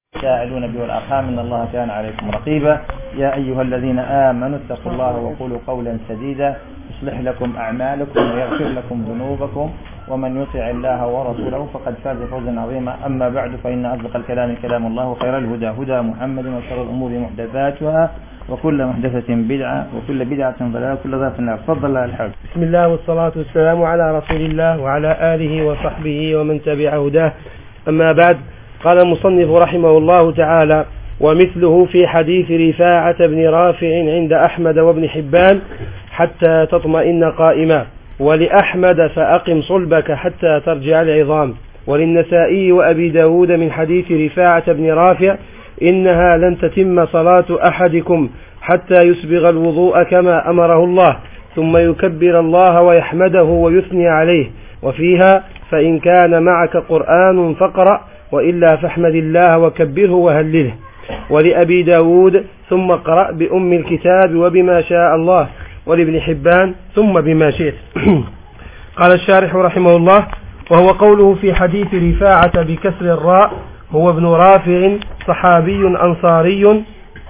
تساءلون به والأرحام إن الله كان عليكم رقيبا. يا أيها الذين آمنوا اتقوا الله وقولوا قولا سديدا يصلح لكم أعمالكم ويغفر لكم ذنوبكم ومن يطع الله ورسوله فقد فاز فوزا عظيما. أما بعد فإن أصدق الكلام كلام الله وخير الهدى هدى محمد وشر الأمور محدثاتها وكل محدثة بدعة وكل بدعة ضلالة وكل ضلالة في النار. تفضل الحاج. بسم الله والصلاة والسلام على رسول الله وعلى آله وصحبه ومن تبع هداه. أما بعد، قال المصنف رحمه الله تعالى: ومثله في حديث رفاعة بن رافع عند أحمد وابن حبان حتى تطمئن قائما، ولأحمد فأقم صلبك حتى ترجع العظام، وللنسائي وأبي داود من حديث رفاعة بن رافع إنها لن تتم صلاة أحدكم حتى يسبغ الوضوء كما أمره الله ثم يكبر الله ويحمده ويثني عليه، وفيها فإن كان معك قرآن فاقرأ وإلا فاحمد الله وكبره وهلله. ولأبي داود ثم اقرأ بأم الكتاب وبما شاء الله، ولابن حبان ثم بما شئت. قال الشارح رحمه الله: وهو قوله في حديث رفاعة بكسر الراء هو ابن رافع صحابي أنصاري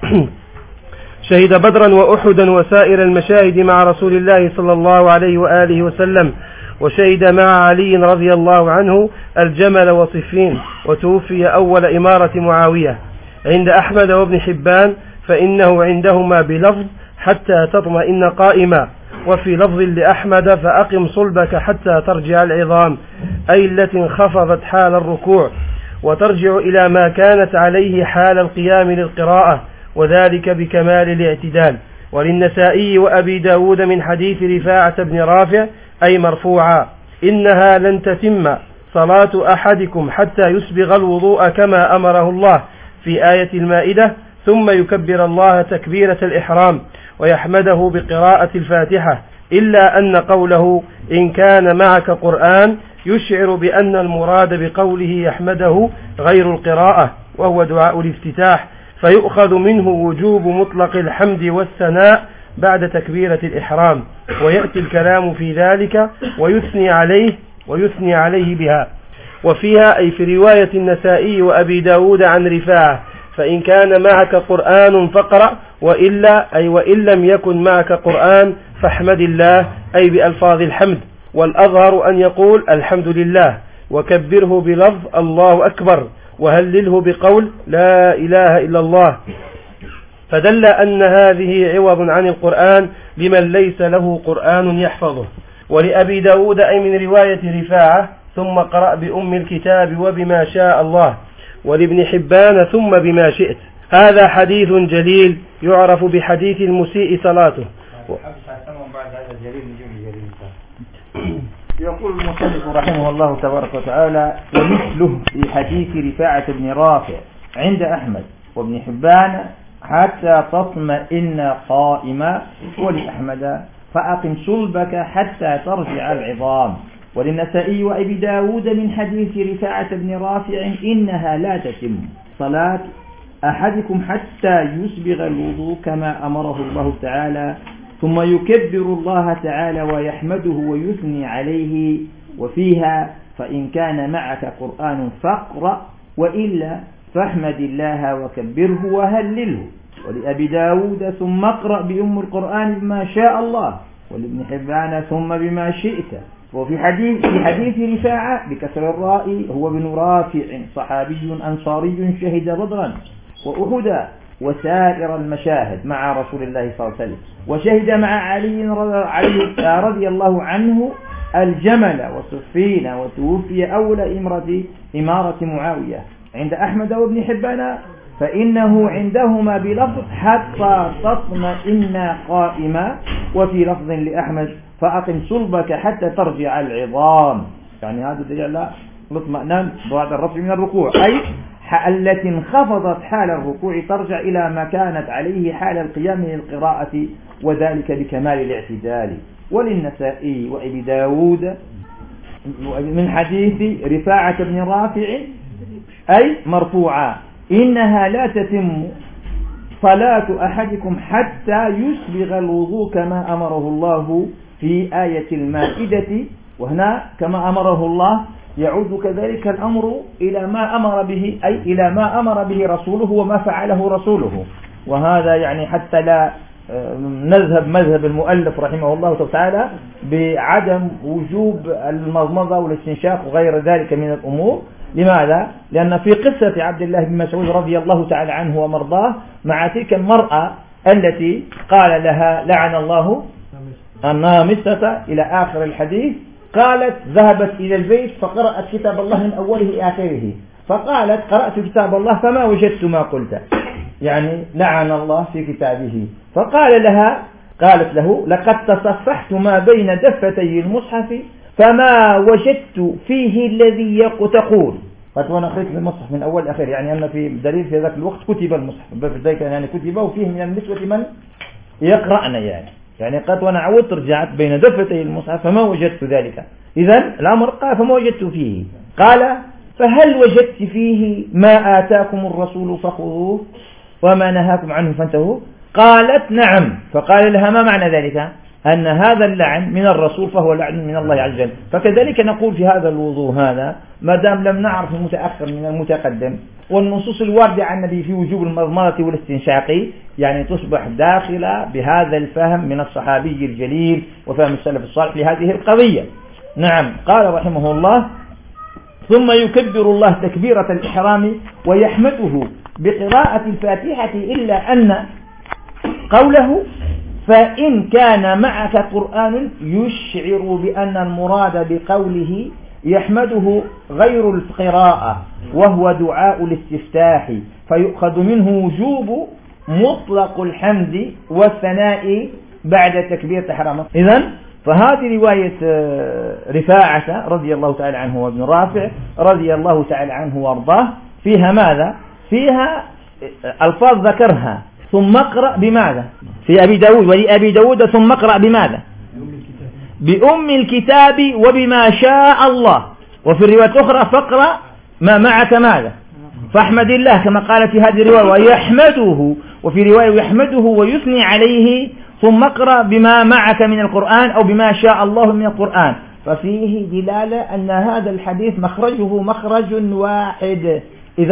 شهد بدرا وأحدا وسائر المشاهد مع رسول الله صلى الله عليه وآله وسلم، وشهد مع علي رضي الله عنه الجمل وصفين، وتوفي أول إمارة معاوية. عند أحمد وابن حبان فإنه عندهما بلفظ حتى تطمئن قائما، وفي لفظ لأحمد فأقم صلبك حتى ترجع العظام، أي التي انخفضت حال الركوع وترجع إلى ما كانت عليه حال القيام للقراءة، وذلك بكمال الاعتدال. وللنسائي وأبي داود من حديث رفاعة بن رافع أي مرفوعا: إنها لن تتم صلاة أحدكم حتى يسبغ الوضوء كما أمره الله في آية المائدة ثم يكبر الله تكبيرة الإحرام ويحمده بقراءة الفاتحة، إلا أن قوله إن كان معك قرآن يشعر بأن المراد بقوله يحمده غير القراءة، وهو دعاء الافتتاح، فيؤخذ منه وجوب مطلق الحمد والثناء بعد تكبيرة الإحرام، ويأتي الكلام في ذلك ويثني عليه بها. وفيها أي في رواية النسائي وأبي داود عن رفاعة: فإن كان معك قرآن فاقرأ وإن لم يكن معك قرآن فاحمد الله، أي بألفاظ الحمد، والأظهر أن يقول الحمد لله، وكبره بلفظ الله أكبر، وهلله بقول لا إله إلا الله، فدل أن هذه عوض عن القرآن لمن ليس له قرآن يحفظه. ولأبي داود أي من رواية رفاعة ثم قرأ بأم الكتاب وبما شاء الله، ولابن حبان ثم بما شئت. هذا حديث جليل يعرف بحديث المسيء صلاته. يقول المصنف رحمه الله تبارك وتعالى: ومثله في حديث رفاعة بن رافع عند أحمد وابن حبان حتى تطمئن قائما، ولأحمد فأقم صلبك حتى ترجع العظام، وللنسائي وأبي داود من حديث رفاعة بن رافع إنها لا تتم صلاة أحدكم حتى يسبغ الوضوء كما أمره الله تعالى ثم يكبر الله تعالى ويحمده ويثني عليه، وفيها فإن كان معك قرآن فاقرأ وإلا فاحمد الله وكبره وهلله. ولأبي داود ثم اقرأ بأم القرآن بما شاء الله، ولابن حبان ثم بما شئت. وفي حديث رفاعة بكسر الراء هو ابن رافع صحابي أنصاري شهد بدرا وأحدا وسائر المشاهد مع رسول الله صلى الله عليه وسلم، وشهد مع علي رضي الله عنه الجمل وصفين، وتوفي أول إمارة معاوية. عند أحمد وابن حبان فإنه عندهما بلفظ حتى تطمئن قائما، وفي لفظ لأحمد فأقم صلبك حتى ترجع العظام، يعني هذا دليل على الاطمئنان بعد الرفع من الركوع، أي التي انخفضت حال الركوع ترجع إلى ما كانت عليه حال القيام للقراءة، وذلك بكمال الاعتدال. وللنسائي وأبي داود من حديث رفاعة بن رافع أي مرفوعا: إنها لا تتم صلاة أحدكم حتى يسبغ الوضوء كما أمره الله في آية المائدة، وهنا كما أمره الله يعود كذلك الأمر إلى ما أمر به، أي إلى ما أمر به رسوله وما فعله رسوله. وهذا يعني حتى لا نذهب مذهب المؤلف رحمه الله تعالى بعدم وجوب المضمضة والاستنشاق وغير ذلك من الأمور. لماذا؟ لأن في قصة عبد الله بن مسعود رضي الله تعالى عنه ومرضاه مع تلك المرأة التي قال لها لعن الله النامصة إلى آخر الحديث، قالت ذهبت إلى البيت فقرأت كتاب الله من أوله لآخره، فقالت قرأت كتاب الله فما وجدت ما قلت، يعني لعن الله في كتابه. فقال لها، قالت له لقد تصفحت ما بين دفتي المصحف فما وجدت فيه الذي تقول. قالت وانا أخرجت المصحف من أول لآخر، يعني أن في دليل في ذاك الوقت كتب المصحف في ذلك، يعني كتب وفيه من النسوة من يقرأنا، يعني قالت وانا عودت رجعت بين دفتي المصحف فما وجدت ذلك. إذن الأمر قال فما وجدت فيه. قال فهل وجدت فيه ما آتاكم الرسول فخذوه وما نهاكم عنه فانتهوا؟ قالت نعم. فقال لها ما معنى ذلك؟ أن هذا اللعن من الرسول فهو لعن من الله عز وجل. فكذلك نقول في هذا الوضوء هذا ما دام لم نعرف المتأخر من المتقدم والنصوص الواردة عن النبي في وجوب المضمضة والاستنشاق، يعني تصبح داخلة بهذا الفهم من الصحابي الجليل وفهم السلف الصالح لهذه القضية. نعم. قال رحمه الله ثم يكبر الله تكبيرة الإحرام ويحمده بقراءة الفاتحة إلا أن قوله فإن كان معك قرآن يشعر بأن المراد بقوله يحمده غير القراءة وهو دعاء الاستفتاح، فيؤخذ منه وجوب مطلق الحمد والثناء بعد تكبيرة الإحرام. إذن فهذه رواية رفاعة رضي الله تعالى عنه وابن رافع رضي الله تعالى عنه وارضاه فيها ماذا؟ فيها ألفاظ ذكرها ثم اقرأ بماذا؟ في أبي داود ولأبي داود ثم اقرأ بماذا؟ بأم الكتاب وبما شاء الله. وفي الرواية الأخرى فاقرأ ما معك ماذا؟ فاحمد الله كما قال في هذه الرواية ويحمده، وفي رواية يحمده ويثني عليه ثم اقرأ بما معك من القرآن أو بما شاء الله من القرآن. ففيه دلالة أن هذا الحديث مخرجه مخرج واحد.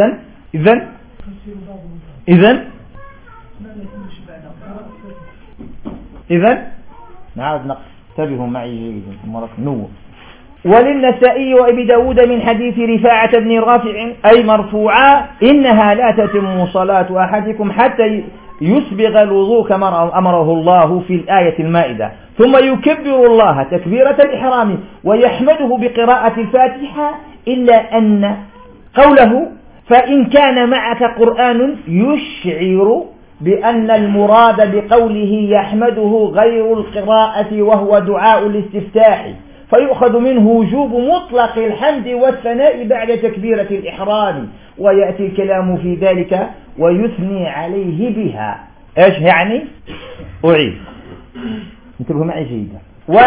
إذن نعود انتبهوا معي جيدا مرة نوع. وللنسائي وأبي داود من حديث رفاعة بن رافع أي مرفوعا إنها لا تتم صلاة أحدكم حتى يسبغ الوضوء كما أمره الله في الآية المائدة، ثم يكبر الله تكبيرة الإحرام ويحمده بقراءة الفاتحة إلا أن قوله فإن كان معك قرآن يشعر بأن المراد بقوله يحمده غير القراءة وهو دعاء الاستفتاح، فيؤخذ منه وجوب مطلق الحمد والثناء بعد تكبيرة الإحرام، ويأتي الكلام في ذلك ويثني عليه بها. إيش يعني؟ أعيد انتبهوا معي جيدا.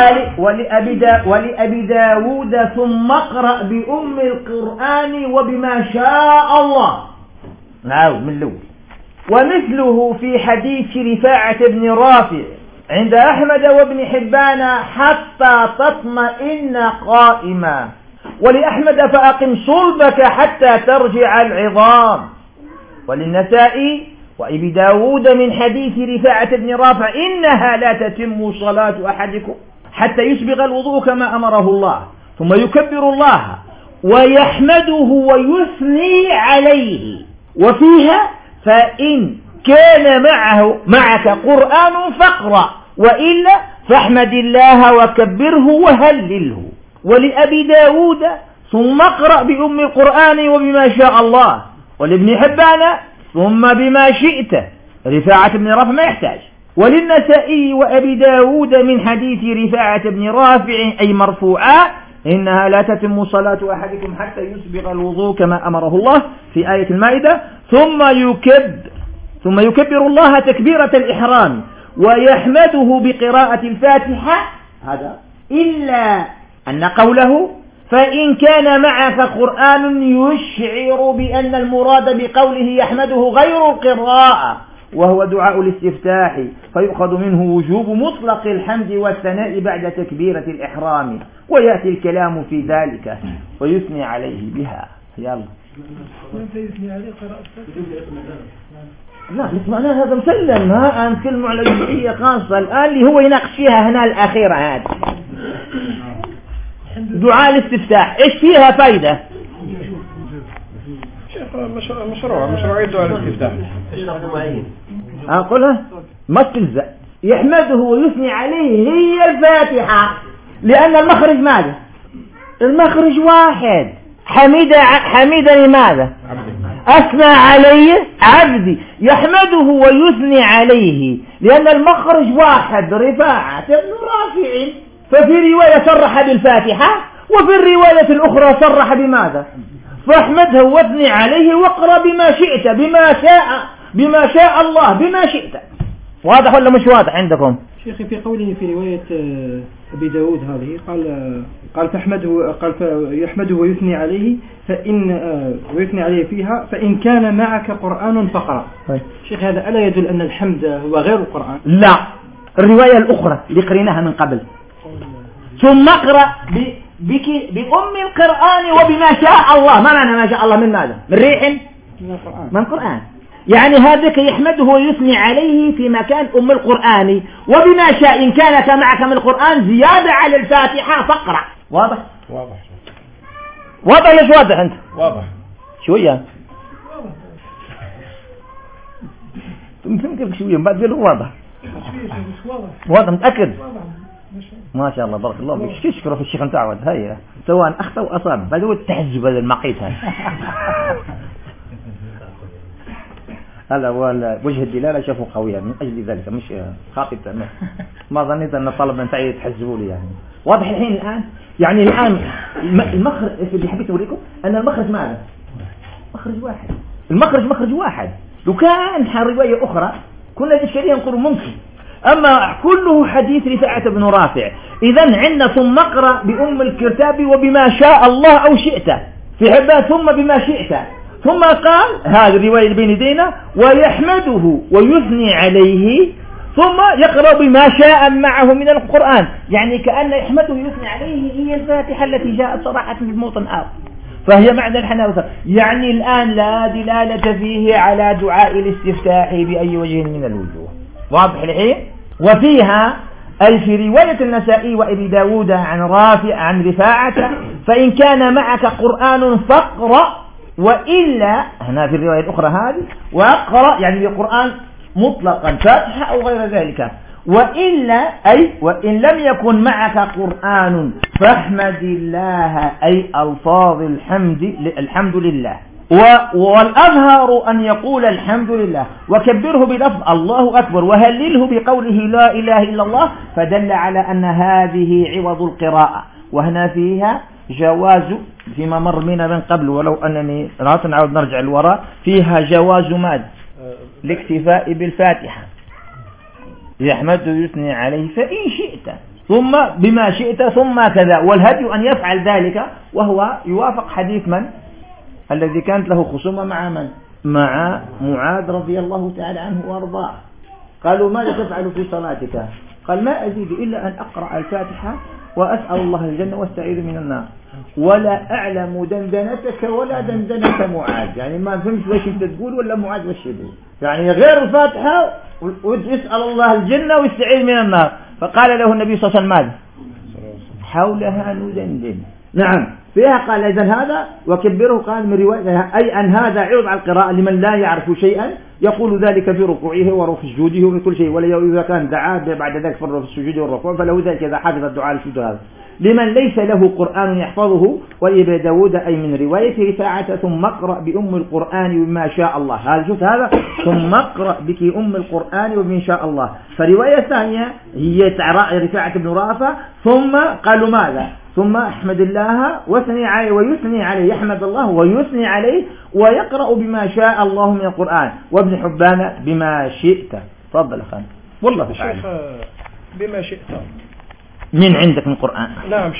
ولأبي داود ثم اقرأ بأم القرآن وبما شاء الله. نعود من الأول. ومثله في حديث رفاعة بن رافع عند أحمد وابن حبان حتى تطمئن قائما، ولأحمد فأقم صلبك حتى ترجع العظام. وللنسائي وأبي داود من حديث رفاعة بن رافع إنها لا تتم صلاة أحدكم حتى يسبغ الوضوء كما أمره الله، ثم يكبر الله ويحمده ويثني عليه. وفيها فإن كان معك قرآن فاقرأ وإلا فاحمد الله وكبره وهلله. ولأبي داود ثم اقرأ بأم القرآن وبما شاء الله. ولابن حبان ثم بما شئت. رفاعة بن رافع ما يحتاج. وللنسائي وأبي داود من حديث رفاعة بن رافع أي مرفوعا إنها لا تتم صلاة أحدكم حتى يسبغ الوضوء كما أمره الله في آية المائدة، ثم يكبر الله تكبيرة الإحرام ويحمده بقراءة الفاتحة. هذا إلا أن قوله فإن كان معك قرآن يشعر بأن المراد بقوله يحمده غير القراءة وهو دعاء الاستفتاح، فيؤخذ منه وجوب مطلق الحمد والثناء بعد تكبيرة الإحرام، ويأتي الكلام في ذلك ويثني عليه بها. يلا لا معناها هذا مسلم، ها أنت كلمة على جزئية خاصة الآن اللي هو يناقش فيها هنا الأخيرة هذه دعاء الاستفتاح، إيش فيها فايدة؟ مشروعية دعاء الاستفتاح أقولها ما تلزق. يحمده ويثني عليه هي الفاتحة، لأن المخرج ماذا؟ المخرج واحد. حميدة لماذا؟ أثنى عليه عبدي. يحمده ويثني عليه لأن المخرج واحد، رفاعة بن رافع. ففي رواية صرح بالفاتحة وفي الرواية الأخرى صرح بماذا؟ فاحمده واثني عليه واقرأ بما شئت، بما شاء الله، بما شئت. واضح ولا مش واضح عندكم؟ شيخي في قوله في رواية أبي داود هذه قال يحمده ويثني عليه ويثني عليه فيها فإن كان معك قرآن فقرأ. شيخ هذا ألا يدل أن الحمد هو غير القرآن؟ لا، الرواية الأخرى اللي قريناها من قبل ثم اقرأ بأم القرآن وبما شاء الله. ما معنى ما شاء الله؟ من ماذا؟ من ريح؟ من القرآن. يعني هذاك يحمده ويثني عليه في مكان أم القرآن وبما شاء إن كانت معك من القرآن زيادة على الفاتحة فاقرأ. واضح؟ واضح ليش واضح أنت؟ واضح شوية تمكن شوية بعد ذلك واضح متأكد؟ ما شاء الله بارك الله فيك. تشكره في الشيخ متعود هيا سواء أخطأ وأصاب. بعد هو التحزب هذا المقيت هذا هو وجه الدلالة شافوا قوية من أجل ذلك، مش خاطئ. ما ظنيت أن الطلب من تعيد يتحزبوا لي يعني. واضح الحين الآن؟ يعني الآن المخرج اللي حبيت أوريكم أن المخرج ماذا؟ مخرج واحد. المخرج مخرج واحد. لو كان رواية أخرى كل الإشكالية نقول ممكن، أما كله حديث رفاعة بن رافع. إذن عندنا ثم اقرأ بأم الكتاب وبما شاء الله أو شئت، في حبان ثم بما شئت، ثم قال هذه الرواية اللي بين يدينا ويحمده ويثني عليه ثم يقرأ بما شاء معه من القرآن. يعني كأن يحمده ويثني عليه هي الفاتحة التي جاءت صراحة في موطن آخر، فهي معنى الحناوة. يعني الآن لا دلالة فيه على دعاء الاستفتاح بأي وجه من الوجوه. واضح الحين؟ وفيها أي في رواية النسائي وأبي داود عن رفاعة فإن كان معك قرآن فاقرأ وإلا، هنا في الرواية الأخرى هذه وأقرأ يعني القرآن مطلقا فاتحة أو غير ذلك، وإلا أي وإن لم يكن معك قرآن فاحمد الله أي ألفاظ الحمد لله. والأظهر أن يقول الحمد لله وكبره بلفظ الله أكبر وهلله بقوله لا إله إلا الله، فدل على أن هذه عوض القراءة. وهنا فيها جواز فيما مر بنا من قبل، ولو أنني لا نعود نرجع الوراء، فيها جواز ماذا؟ الاكتفاء بالفاتحة. يحمد ويثني عليه فإن شئت ثم بما شئت ثم كذا. والهدي أن يفعل ذلك، وهو يوافق حديث من؟ الذي كانت له خصومة مع من؟ مع معاذ رضي الله تعالى عنه وارضاه. قالوا ماذا تفعل في صلاتك؟ قال ما أزيد إلا أن أقرأ الفاتحة وأسأل الله الجنة واستعيذ من النار، ولا أعلم دندنتك ولا دندنة معاذ. يعني ما فهمت وش انت تقول ولا معاذ وش يقول، يعني غير الفاتحة ويسأل الله الجنة ويستعيذ من النار. فقال له النبي صلى الله عليه وسلم ماذا؟ حولها ندندن. نعم فيها قال إذن هذا وكبره. قال من رواية أي أن هذا عوض على القراءة لمن لا يعرف شيئا يقول ذلك في ركوعه وفي سجوده وفي كل شيء، ولا إذا كان دعا بعد ذلك في السجود والركوع فله ذلك إذا حفظ الدعاء السجود هذا. لمن ليس له قرآن يحفظه. وابن داود أي من رواية رفاعة ثم اقرأ بأم القرآن وما شاء الله. هذا شوف هذا ثم اقرأ بك أم القرآن وما شاء الله. فرواية ثانية هي رفاعة بن رافع ثم قالوا ماذا؟ ثم احمد الله واثني عليه ويثني عليه، يحمد الله ويثني عليه ويقرأ بما شاء الله من القرآن. وابن حبان بما شئت. تفضل خان. والله تعالى شيخ بما شئت من عندك من القرآن. نعم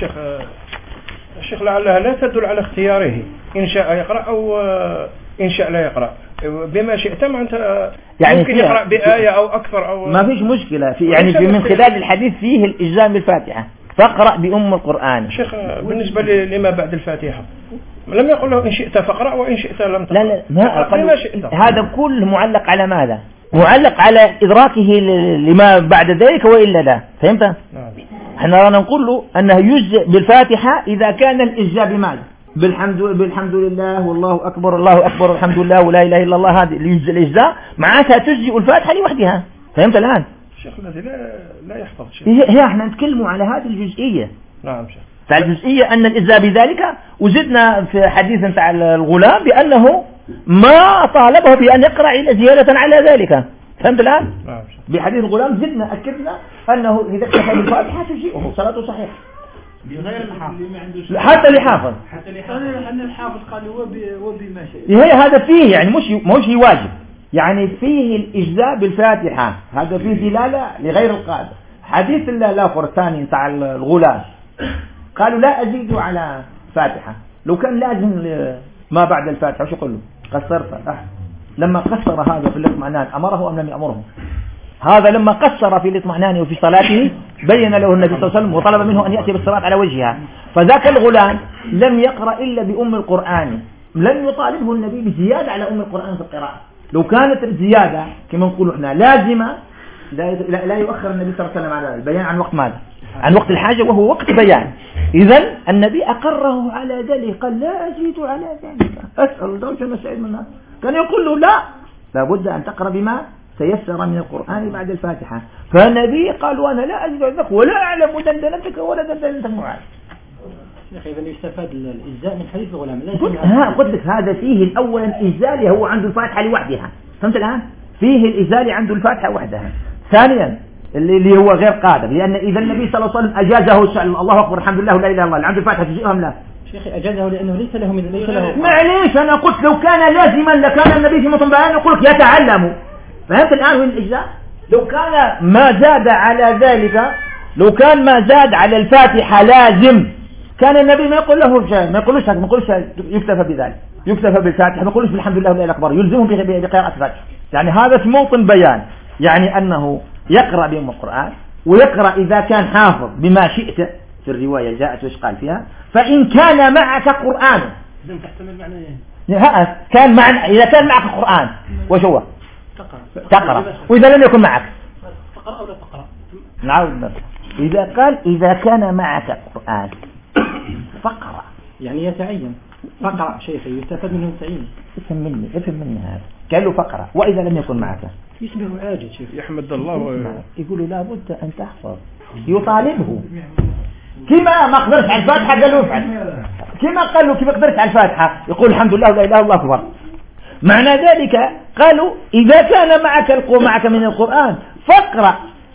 شيخ لعلها لا تدل على اختياره، إن شاء يقرأ أو إن شاء لا يقرأ. بما شئت معناتها يعني ممكن يقرأ بآية أو أكثر أو ما فيش مشكلة في يعني في من خلال الحديث فيه الإجزام بالفاتحة. فاقرأ بأم القرآن. شيخ بالنسبة لما بعد الفاتحة لم يقل له إن شئت فاقرأ وإن شئت لم تقرأ. لا ما شئت. هذا كله معلق على ماذا؟ معلق على إدراكه لما بعد ذلك وإلا لا. فهمت؟ احنا نقول له أنه يجزئ بالفاتحة إذا كان الإجزاء بماذا؟ بالحمد لله والله أكبر الله أكبر الحمد لله ولا إله إلا الله. هذه الإجزاء معناتها تجزئ الفاتحة لوحدها. فهمت الآن؟ الشيخ الذي لا يحفظ شيء. هي احنا نتكلموا على هذه الجزئية. نعم شيخ. فالجزئية أن الإجزاء بذلك، وزدنا في حديث نتاع الغلام بأنه ما طالبه بأن يقرأ إلا زيادة على ذلك. فهمت الآن؟ نعم. بحديث الغلام زدنا أكدنا أنه إذا اكتفى بالفاتحة تجزئه صلاته صحيحة. بغير الحافظ. حتى لحافظ. أن الحافظ قال وبما شئ. هي هذا فيه يعني مش واجب. يعني فيه الإجزاء بالفاتحة، هذا فيه دلالة لغير القاعدة. حديث الآخر الثاني نتاع الغلام قالوا لا أزيد على فاتحة. لو كان لازم ما بعد الفاتحة وش يقول له؟ قصرت. لما قصر هذا في الاطمئنان أمره أم لم يأمره؟ هذا لما قصر في الاطمئنان وفي صلاته بين له النبي صلى الله عليه وسلم وطلب منه أن يأتي بالصلاة على وجهها. فذاك الغلام لم يقرأ إلا بأم القرآن، لم يطالبه النبي بزيادة على أم القرآن في القراءة. لو كانت الزيادة كما نقول احنا لازمة لا يؤخر النبي صلى الله عليه وسلم على البيان عن وقت ماذا؟ عن وقت الحاجة وهو وقت بيان. إذن النبي أقره على ذلك، قال لا أزيد على ذلك. أسأل دوشة مسعيد منها. كان يقول له لا لابد أن تقرأ بما سيسر من القرآن بعد الفاتحة. فالنبي قال وأنا لا أزيد على ذلك ولا أعلم دندنتك ولا دندنتك معاذ. إذا يستفاد الإجزاء من حديث الغلام. قلت لك هذا فيه الأول الإجزاء هو عنده الفاتحة لوحدها. فهمت الآن؟ فيه الإجزاء عنده الفاتحة وحدها. ثانيا اللي هو غير قادر، لأن إذا النبي صلى الله عليه وسلم أجازه الله أكبر الحمد لله لا إله إلا الله اللي عنده الفاتحة تجيئهم لا. شيخي أجازه لأنه ليس له من ليس له. معليش أنا قلت لو كان لازما لكان النبي في مطبعان يقول لك يتعلم. فهمت الآن وين الإجزاء؟ لو كان ما زاد على ذلك، لو كان ما زاد على الفاتحة لازم كان النبي ما يقول له شيء، ما يقولوش يكتفى بذلك، يكتفى بالفاتحة، ما يقولوش بالحمد لله ولا إله أكبر، يلزمهم بقراءة الفاتحة. يعني هذا في موطن بيان، يعني أنه يقرأ بأم القرآن ويقرأ إذا كان حافظ بما شئت. في الرواية جاءت وش قال فيها فإن كان معك قرآن. إذا تحتمل معنى كان معنا إذا كان معك قرآن وش هو؟ تقرأ. وإذا لم يكن معك تقرأ أو لا تقرأ. نعود. إذا قال إذا كان معك قرآن فقرأ، يعني يتعين فقرأ شيخي يستفاد منه التعيين. افهم مني هذا. قال له فقرأ وإذا لم يكن معك يشبه عاجز شيخ يحمد الله يقول لا بد أن تحفظ، يطالبه كما ما قدرت على الفاتحة قال له افعل، كما قال له كما قدرت على الفاتحة يقول الحمد لله لا إله إلا الله أكبر. معنى ذلك قالوا إذا كان معك من القرآن فاقرأ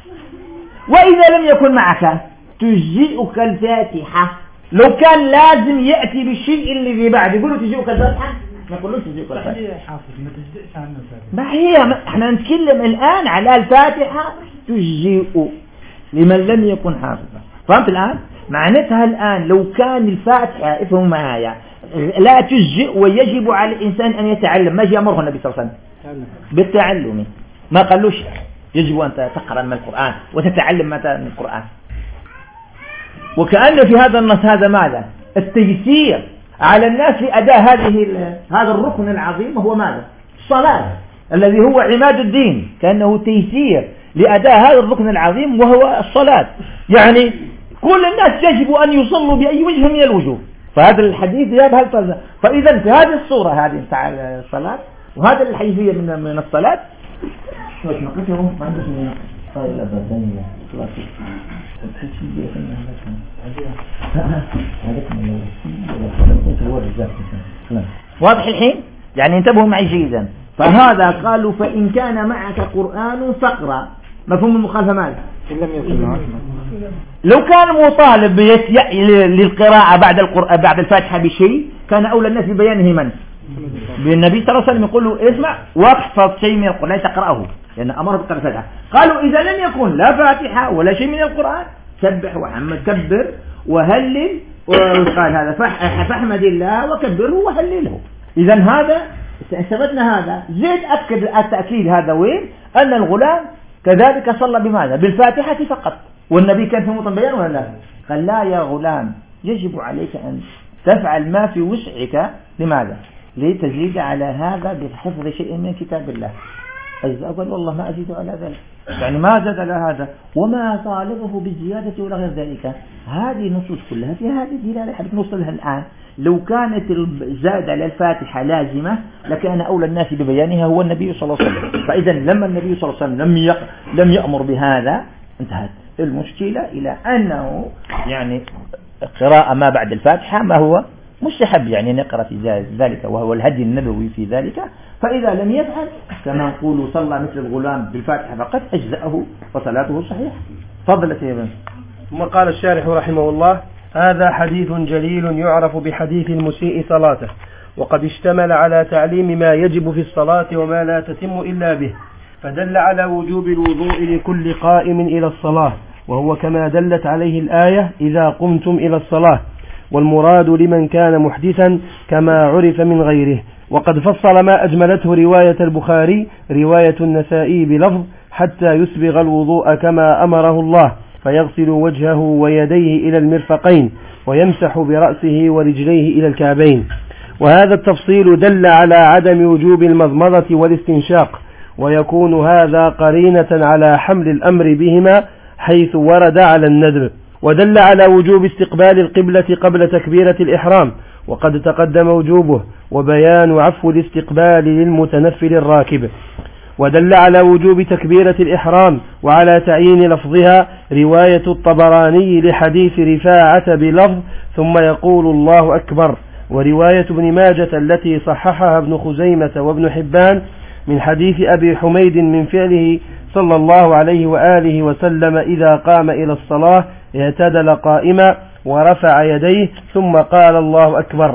وإذا لم يكن معك تجزئك الفاتحة. لو كان لازم يأتي بالشيء اللي بعد يقولوا تجزئك الفاتحة ما يقولوش تجزئك الفاتحة. ما هي احنا نتكلم الآن على الفاتحة تجزئ لمن لم يكن حافظا. فهمت الآن؟ معناتها الآن لو كان الفاتحة افهموا معايا لا تجزئ ويجب على الإنسان أن يتعلم، ما جاء أمره النبي صلى الله عليه وسلم بالتعلم، ما قالوش يجب أن تقرأ من القرآن وتتعلم متى من القرآن. وكأن في هذا النص هذا ماذا؟ التيسير على الناس لأداء هذا الركن العظيم وهو ماذا؟ الصلاة الذي هو عماد الدين، كأنه تيسير لأداء هذا الركن العظيم وهو الصلاة. يعني كل الناس يجب أن يصلوا بأي وجه من الوجوه. فهذا الحديث جاب هالفرزة. فإذا في هذه الصورة هذه بتاع الصلاة وهذا الحيثية من الصلاة مش نقصهم ما عندوش من قائل أبدانية واضح الحين؟ يعني انتبهوا معي جيدا. فهذا قالوا فإن كان معك قرآن فاقرأ. مفهوم المخالفة ماذا؟ لو كان مطالب للقراءة بعد الفاتحة بشيء كان أولى الناس ببيانه من؟ بالنبي صلى الله عليه وسلم يقول له اسمع واحفظ شيء من القرآن لا تقرأه لأن أمره بقراءة الفاتحة. قالوا إذا لم يكن لا فاتحة ولا شيء من القرآن سبح وحمد كبر وهلل وقال هذا فاحمد الله وكبره وهلله. إذا هذا استفدنا هذا. زيد أكد التأكيد هذا وين أن الغلام كذلك صلى بماذا؟ بالفاتحة فقط. والنبي كان في موطن بيان ولا لا؟ قال لا يا غلام، يجب عليك أن تفعل ما في وسعك. لماذا؟ لتزيد على هذا بحفظ شيء من كتاب الله. أقول والله ما أزيد على ذلك، يعني ما زاد على هذا وما طالبه بالزيادة ولا غير ذلك. هذه النصوص كلها في هذه الدلالة حبيت نوصلها الآن. لو كانت الزاد على الفاتحة لازمة لكان أولى الناس ببيانها هو النبي صلى الله عليه وسلم. فإذا لما النبي صلى الله عليه وسلم لم يأمر بهذا انتهت المشكلة إلى أنه يعني قراءة ما بعد الفاتحة ما هو مستحب، يعني نقرأ في ذلك وهو الهدي النبوي في ذلك. فإذا لم يفعل كما نقول صلى مثل الغلام بالفاتحة فقط أجزأه وصلاته صحيح. فضلت يا ابن. ثم قال الشارح رحمه الله: هذا حديث جليل يعرف بحديث المسيء صلاته، وقد اشتمل على تعليم ما يجب في الصلاة وما لا تتم إلا به، فدل على وجوب الوضوء لكل قائم إلى الصلاة، وهو كما دلت عليه الآية: إذا قمتم إلى الصلاة، والمراد لمن كان محدثا كما عرف من غيره. وقد فصل ما أجملته رواية البخاري رواية النسائي بلفظ: حتى يسبغ الوضوء كما أمره الله، فيغسل وجهه ويديه إلى المرفقين، ويمسح برأسه ورجليه إلى الكعبين. وهذا التفصيل دل على عدم وجوب المضمضة والاستنشاق، ويكون هذا قرينة على حمل الأمر بهما حيث ورد على الندب. ودل على وجوب استقبال القبلة قبل تكبيرة الإحرام، وقد تقدم وجوبه وبيان عفو الاستقبال للمتنفل الراكب. ودل على وجوب تكبيرة الإحرام وعلى تعيين لفظها رواية الطبراني لحديث رفاعة بلفظ: ثم يقول الله أكبر، ورواية ابن ماجة التي صححها ابن خزيمة وابن حبان من حديث أبي حميد من فعله صلى الله عليه وآله وسلم إذا قام إلى الصلاة اعتدل قائما ورفع يديه ثم قال الله أكبر.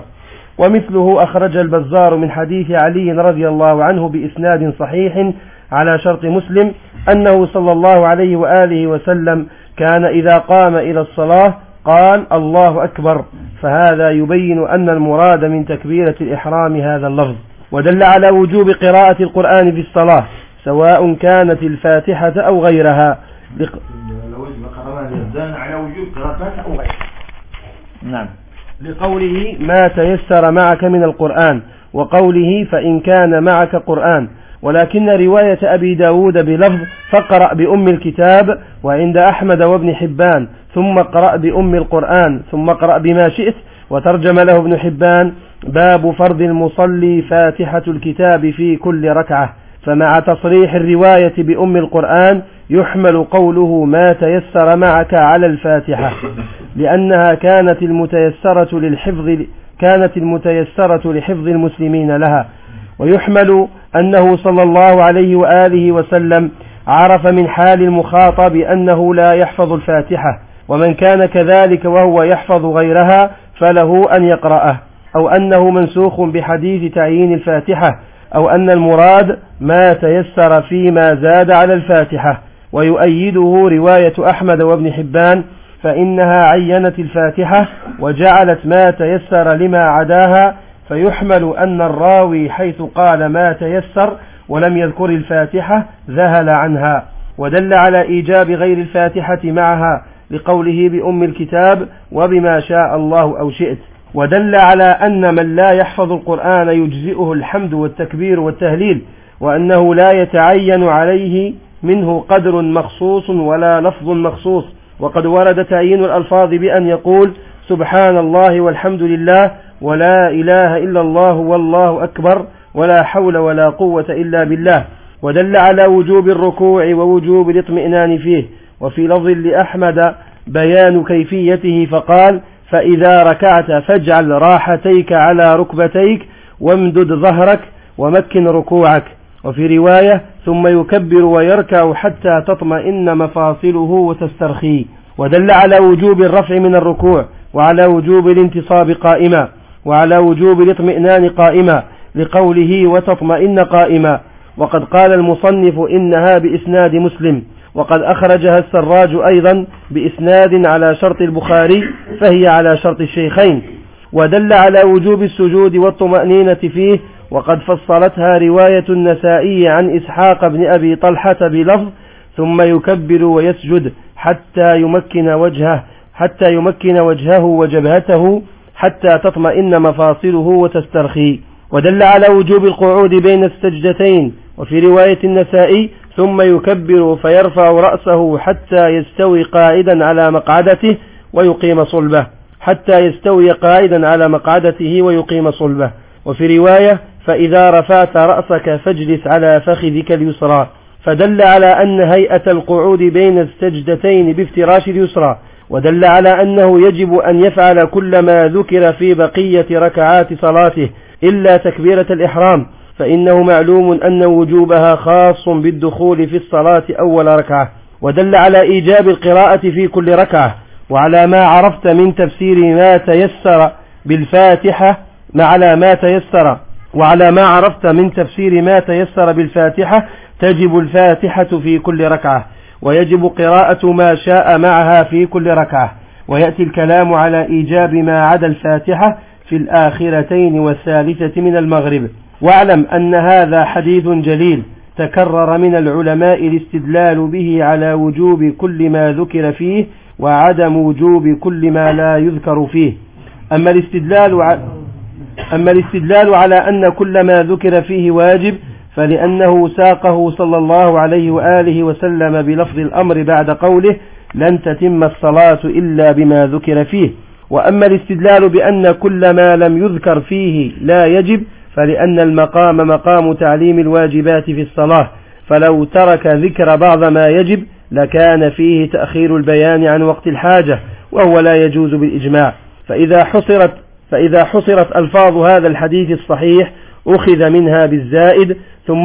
ومثله أخرج البزار من حديث علي رضي الله عنه بإسناد صحيح على شرط مسلم أنه صلى الله عليه وآله وسلم كان إذا قام إلى الصلاة قال الله أكبر، فهذا يبين أن المراد من تكبيرة الإحرام هذا اللفظ. ودل على وجوب قراءة القرآن في الصلاة سواء كانت الفاتحة أو غيرها نعم، لقوله ما تيسر معك من القرآن، وقوله فإن كان معك قرآن. ولكن رواية أبي داود بلفظ فاقرأ بأم الكتاب وعند أحمد وابن حبان ثم اقرأ بأم القرآن ثم اقرأ بما شئت، وترجم له ابن حبان باب فرض المصلي فاتحة الكتاب في كل ركعة. فمع تصريح الرواية بأم القرآن يحمل قوله ما تيسر معك على الفاتحة، لأنها كانت المتيسرة لحفظ المسلمين لها. ويحمل أنه صلى الله عليه وآله وسلم عرف من حال المخاطب أنه لا يحفظ الفاتحة، ومن كان كذلك وهو يحفظ غيرها فله أن يقرأه، أو أنه منسوخ بحديث تعيين الفاتحة، أو أن المراد ما تيسر فيما زاد على الفاتحة. ويؤيده رواية أحمد وابن حبان فإنها عينت الفاتحة وجعلت ما تيسر لما عداها، فيحمل أن الراوي حيث قال ما تيسر ولم يذكر الفاتحة ذهل عنها. ودل على إيجاب غير الفاتحة معها لقوله بأم الكتاب وبما شاء الله أو شئت. ودل على أن من لا يحفظ القرآن يجزئه الحمد والتكبير والتهليل، وأنه لا يتعين عليه منه قدر مخصوص ولا لفظ مخصوص. وقد ورد تعيين الألفاظ بأن يقول سبحان الله والحمد لله ولا إله إلا الله والله أكبر ولا حول ولا قوة إلا بالله. ودل على وجوب الركوع ووجوب الاطمئنان فيه. وفي لفظ لأحمد بيان كيفيته فقال فإذا ركعت فاجعل راحتيك على ركبتيك وامدد ظهرك ومكن ركوعك. وفي رواية ثم يكبر ويركع حتى تطمئن مفاصله وتسترخي. ودل على وجوب الرفع من الركوع وعلى وجوب الانتصاب قائما وعلى وجوب الاطمئنان قائما لقوله وتطمئن قائما. وقد قال المصنف إنها بإسناد مسلم، وقد أخرجها السراج أيضا بإسناد على شرط البخاري فهي على شرط الشيخين. ودل على وجوب السجود والطمأنينة فيه، وقد فصلتها رواية النسائي عن إسحاق بن أبي طلحة بلفظ ثم يكبر ويسجد حتى حتى يمكن وجهه وجبهته حتى تطمئن مفاصله وتسترخي. ودل على وجوب القعود بين السجدتين. وفي رواية النسائي ثم يكبر فيرفع رأسه حتى يستوي قاعدا على مقعدته ويقيم صلبه، حتى يستوي قاعدا على مقعدته ويقيم صلبه. وفي رواية فإذا رفعت رأسك فاجلس على فخذك اليسرى، فدل على أن هيئة القعود بين السجدتين بافتراش اليسرى. ودل على أنه يجب أن يفعل كل ما ذكر في بقية ركعات صلاته إلا تكبيرة الإحرام، فإنه معلوم أن وجوبها خاص بالدخول في الصلاة أول ركعة. ودل على إيجاب القراءة في كل ركعة. وعلى ما عرفت من تفسير ما تيسر بالفاتحة وعلى ما عرفت من تفسير ما تيسر بالفاتحة تجب الفاتحة في كل ركعة، ويجب قراءة ما شاء معها في كل ركعة. ويأتي الكلام على إيجاب ما عدا الفاتحة في الآخرتين والثالثة من المغرب. واعلم أن هذا حديث جليل تكرر من العلماء الاستدلال به على وجوب كل ما ذكر فيه وعدم وجوب كل ما لا يذكر فيه. أما الاستدلال على أن كل ما ذكر فيه واجب فلأنه ساقه صلى الله عليه وآله وسلم بلفظ الأمر بعد قوله لن تتم الصلاة إلا بما ذكر فيه. وأما الاستدلال بأن كل ما لم يذكر فيه لا يجب فلأن المقام مقام تعليم الواجبات في الصلاة، فلو ترك ذكر بعض ما يجب لكان فيه تأخير البيان عن وقت الحاجة، وهو لا يجوز بالإجماع. فإذا حصرت ألفاظ هذا الحديث الصحيح أخذ منها بالزائد، ثم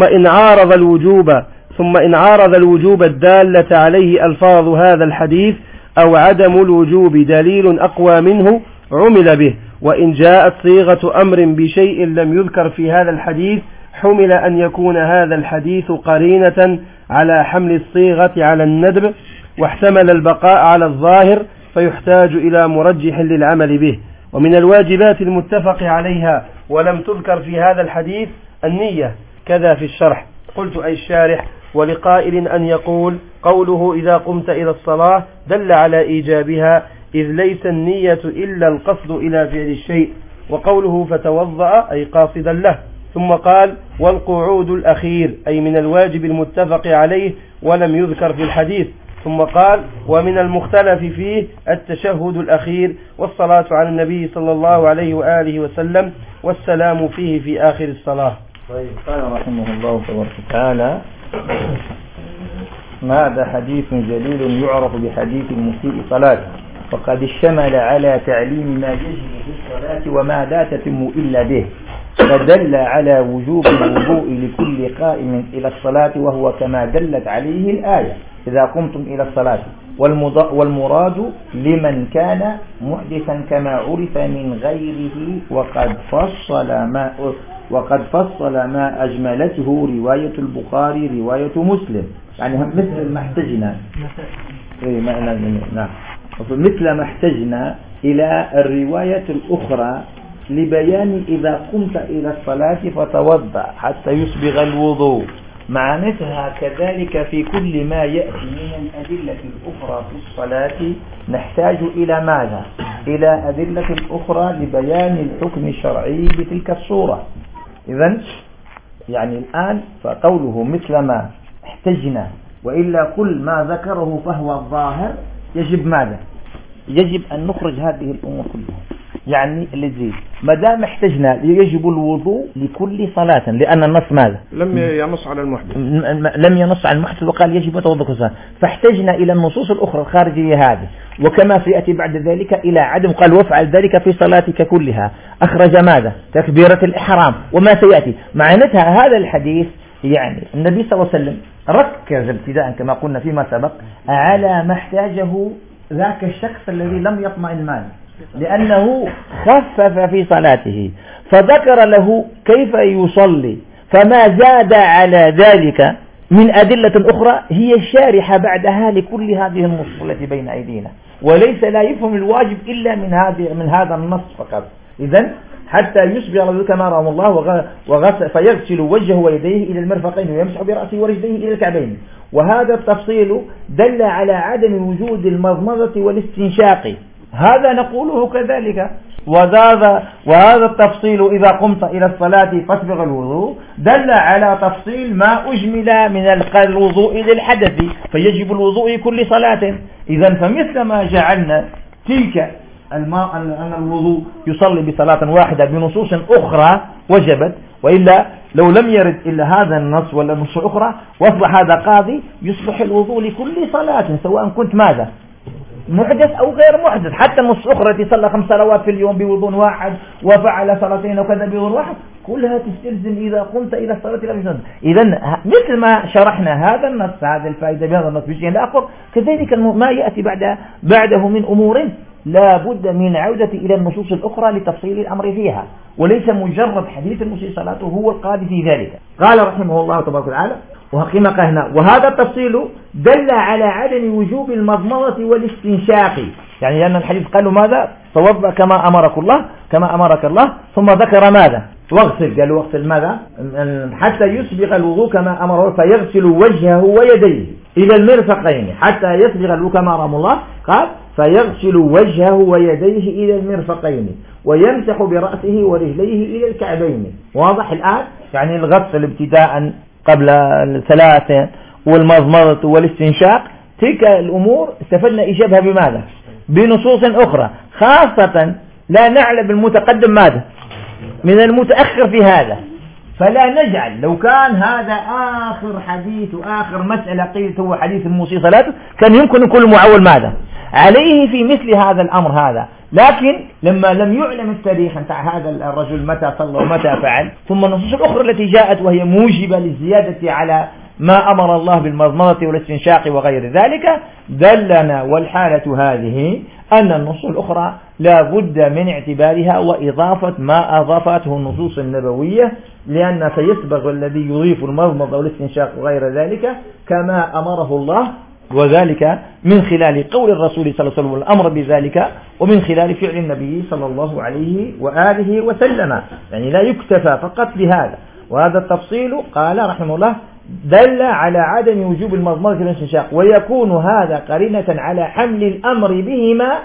إن عارض الوجوب الدالة عليه ألفاظ هذا الحديث أو عدم الوجوب دليل أقوى منه عمل به. وإن جاءت صيغة أمر بشيء لم يذكر في هذا الحديث حمل أن يكون هذا الحديث قرينة على حمل الصيغة على الندب، واحتمل البقاء على الظاهر، فيحتاج إلى مرجح للعمل به. ومن الواجبات المتفق عليها ولم تذكر في هذا الحديث النية، كذا في الشرح. قلت أي الشارح: ولقائل أن يقول قوله إذا قمت إلى الصلاة دل على إيجابها، إذ ليس النية إلا القصد إلى فعل الشيء. وقوله فتوضأ أي قاصدا له. ثم قال: والقعود الأخير أي من الواجب المتفق عليه ولم يذكر في الحديث. ثم قال: ومن المختلف فيه التشهد الأخير والصلاة على النبي صلى الله عليه وآله وسلم والسلام فيه في آخر الصلاة. طيب، قال رحمه الله تبارك وتعالى: هذا حديث جليل يعرف بحديث المسيء صلاة، وقد اشتمل على تعليم ما يجب في الصلاة وما لا تتم إلا به، فدل على وجوب الوضوء لكل قائم إلى الصلاة، وهو كما دلت عليه الآية: إذا قمتم إلى الصلاة. والمراد لمن كان محدثا كما عرف من غيره، وقد فصل ما أجملته رواية البخاري رواية مسلم، يعني مثل ما احتجنا مثل ما احتجنا إلى الرواية الأخرى لبيان إذا قمت إلى الصلاة فتوضأ حتى يسبغ الوضوء. معناتها كذلك في كل ما يأتي من الأدلة الأخرى في الصلاة نحتاج إلى ماذا؟ إلى أدلة أخرى لبيان الحكم الشرعي بتلك الصورة. إذن يعني الآن فقوله مثل ما احتجنا، وإلا كل ما ذكره فهو الظاهر، يجب ماذا؟ يجب أن نخرج هذه الأمور كلها، يعني الذي ما دام احتجنا يجب الوضوء لكل صلاة، لأن النص ماذا؟ لم ينص على المحدث، لم ينص على المحدث، وقال يجب توضؤ كل صلاة، فاحتجنا إلى النصوص الأخرى الخارجية هذه، وكما سيأتي بعد ذلك إلى عدم، قال وافعل ذلك في صلاتك كلها، أخرج ماذا؟ تكبيرة الإحرام، وما سيأتي. معناتها هذا الحديث يعني النبي صلى الله عليه وسلم ركز ابتداء كما قلنا فيما سبق على ما احتاجه ذاك الشخص الذي لم يطمئن ماله، لأنه خفف في صلاته، فذكر له كيف يصلي، فما زاد على ذلك من أدلة أخرى هي الشارحة بعدها لكل هذه النصوص التي بين أيدينا، وليس لا يفهم الواجب إلا من هذا النص فقط. إذن حتى يسبغ الوضوء كما رحمه الله فيغسل وجهه ويديه إلى المرفقين ويمسح برأسه ورجليه إلى الكعبين. وهذا التفصيل دل على عدم وجود المضمضة والاستنشاق، هذا نقوله كذلك. وهذا التفصيل إذا قمت إلى الصلاة فاسبغ الوضوء دل على تفصيل ما أجمل من الوضوء للحدث، فيجب الوضوء لكل صلاة. إذا فمثل ما جعلنا تلك أن الوضوء يصلي بصلاة واحدة بنصوص أخرى وجبت، وإلا لو لم يرد إلا هذا النص ولا نص أخرى وأصبح هذا قاضي، يصبح الوضوء لكل صلاة سواء كنت ماذا محدث أو غير محدث. حتى النص أخرى تصلى 5 صلوات في اليوم بوضوء واحد وفعل صلاتين وكذا بوضوء واحد، كلها تستلزم إذا قمت إلى الصلاة لا بشرط. إذا مثل ما شرحنا هذا النص، هذه الفائدة بهذا النص بشيء آخر، كذلك ما يأتي بعده من أمور لا بد من عودة إلى النصوص الأخرى لتفصيل الأمر فيها، وليس مجرد حديث المسيء صلاته هو القاضي في ذلك. قال رحمه الله تبارك وتعالى وكما قلنا وهذا التفصيل دل على عدم وجوب المضمضة والاستنشاق، يعني لأن الحديث قالوا ماذا؟ توضأ كما أمرك الله، ثم ذكر ماذا؟ واغسل، قالوا واغسل ماذا؟ حتى يسبغ الوضوء كما أمره، فيغسل وجهه ويديه إلى المرفقين حتى يسبغ الوضوء كما أمر الله، قال فيغسل وجهه ويديه إلى المرفقين ويمسح برأسه ورجليه إلى الكعبين. واضح الآن؟ يعني الغسل ابتداء قبل الثلاثة والمضمضة والاستنشاق، تلك الأمور استفدنا إجابها بماذا؟ بنصوص أخرى، خاصة لا نعلم المتقدم ماذا من المتأخر في هذا، فلا نجعل لو كان هذا آخر حديث وآخر مسألة قيلت هو حديث الموصي صلاته كان يمكن يكون معول ماذا عليه في مثل هذا الأمر هذا، لكن لما لم يعلم التاريخ نتاع هذا الرجل متى صلى ومتى فعل، ثم النصوص الأخرى التي جاءت وهي موجبة للزيادة على ما أمر الله بالمضمضة والاستنشاق وغير ذلك، دلنا والحالة هذه أن النصوص الأخرى لا بد من اعتبارها وإضافة ما أضافته النصوص النبوية، لأن سيسبغ الذي يضيف المضمضة والاستنشاق وغير ذلك كما أمره الله، وذلك من خلال قول الرسول صلى الله عليه وسلم والأمر بذلك، ومن خلال فعل النبي صلى الله عليه وآله وسلم، يعني لا يكتفى فقط بهذا. وهذا التفصيل قال رحمه الله دل على عدم وجوب المضمضة والاستنشاق، ويكون هذا قرينة على حمل الأمر بهما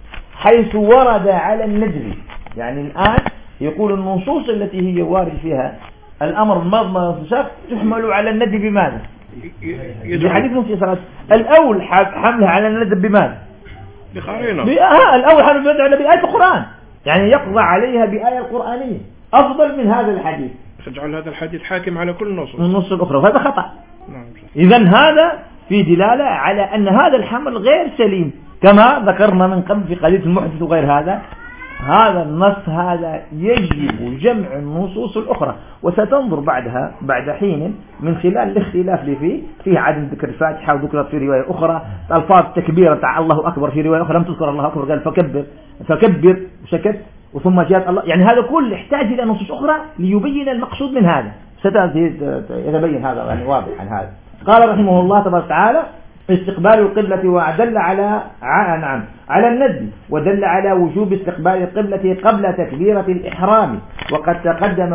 حيث ورد على الندب. يعني الآن يقول النصوص التي هي وارد فيها الأمر بالمضمضة والاستنشاق تحمل على الندب بماذا؟ بحديث نص صلاة الأول حملها على الندب بماذا؟ بقرينة. الأول حملها على بآية القرآن، يعني يقضى عليها بآية القرآنية أفضل من هذا الحديث، تجعل هذا الحديث حاكم على كل النصوص الأخرى، وهذا خطأ. إذن هذا في دلالة على أن هذا الحمل غير سليم، كما ذكرنا من قبل في قضية المحدث وغير هذا النص هذا يجب جمع النصوص الأخرى، وستنظر بعد حين من خلال الاختلاف اللي فيه عدم ذكر الفاتحة وذكرت في رواية أخرى ألفاظ تكبير تاع الله أكبر، في رواية أخرى لم تذكر الله أكبر قال فكبر وسكت وثم جاءت الله، يعني هذا كل يحتاج إلى نصوص أخرى ليبين المقصود من هذا، سيتبين هذا يعني واضح عن هذا. قال رحمه الله تبارك وتعالى استقبال القبلة، ودل على الندب، ودل على وجوب استقبال القبلة قبل تكبيرة الإحرام، وقد تقدم